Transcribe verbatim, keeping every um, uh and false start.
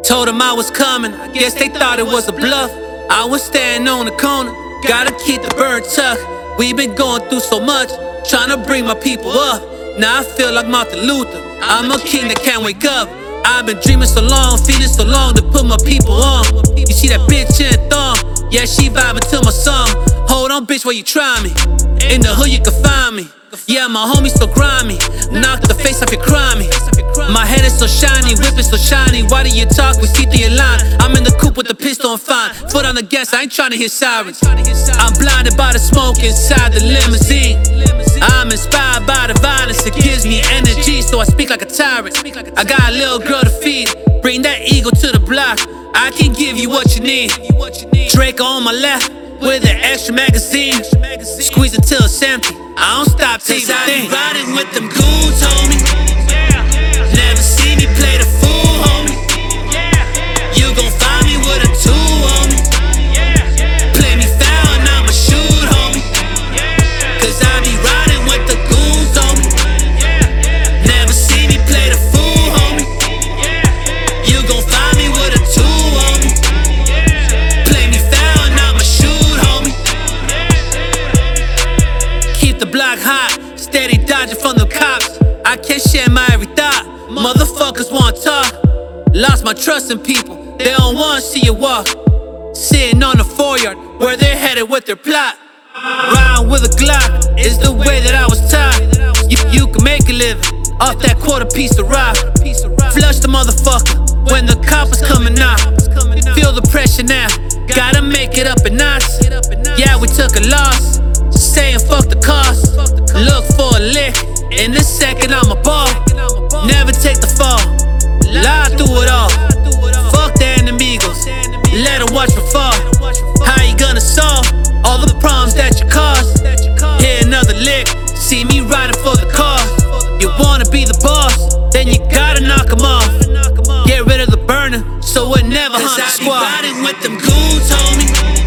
Told them I was coming, I guess they thought it was a bluff. I was standing on the corner, gotta keep the bird tucked. We been going through so much, trying to bring my people up. Now I feel like Martin Luther, I'm a king that can't wake up. I've been dreaming so long, feeling so long to put my people on. You see that bitch in a thong, yeah, she vibing to my song. Hold on, bitch, where you try me? In the hood you can find me. Yeah, my homies so grimy, knock the face off your crimey. My head is so shiny, whip is so shiny. Why do you talk? We see through your line. I'm in the coupe with the pistol and fine. Foot on the gas, I ain't trying to hear sirens. I'm blinded by the smoke inside the limousine. I'm inspired by the violence, it gives me energy, so I speak like a tyrant. I got a little girl to feed, bring that ego to the block. I can give you what you need. Draco on my left with an extra magazine. Squeeze it till it's empty, I don't stop till I be riding with them goons, homie. Never see me play the fool, homie. You gon' find me with a tool, homie. Play me foul and I'ma shoot, homie. Cause I be riding with the goons, homie. Never see me play the fool, homie. You gon' find me with a tool, homie. Play me foul and I'ma shoot, homie. Keep the block hot, steady dodging from the cops. I can't share my every thought, motherfuckers wanna talk. Lost my trust in people, they don't wanna see you walk. Sitting on the foreyard, where they're headed with their plot. Riding with a Glock is the way that I was taught. You, you can make a living off that quarter piece of rock. Flush the motherfucker when the coppers coming out. Feel the pressure now, gotta make it up in knots. Yeah, we took a loss, saying fuck the cost. Look for a lick, in a second I'm a ball. Never take the fall, lie through it all. Fuck the enemigos, let them watch me fall. How you gonna solve all the problems that you caused? Hit another lick, see me riding for the cause. You wanna be the boss, then you gotta knock them off. Get rid of the burner, so it never hunt the squad. Cause I be riding with them goons, homie.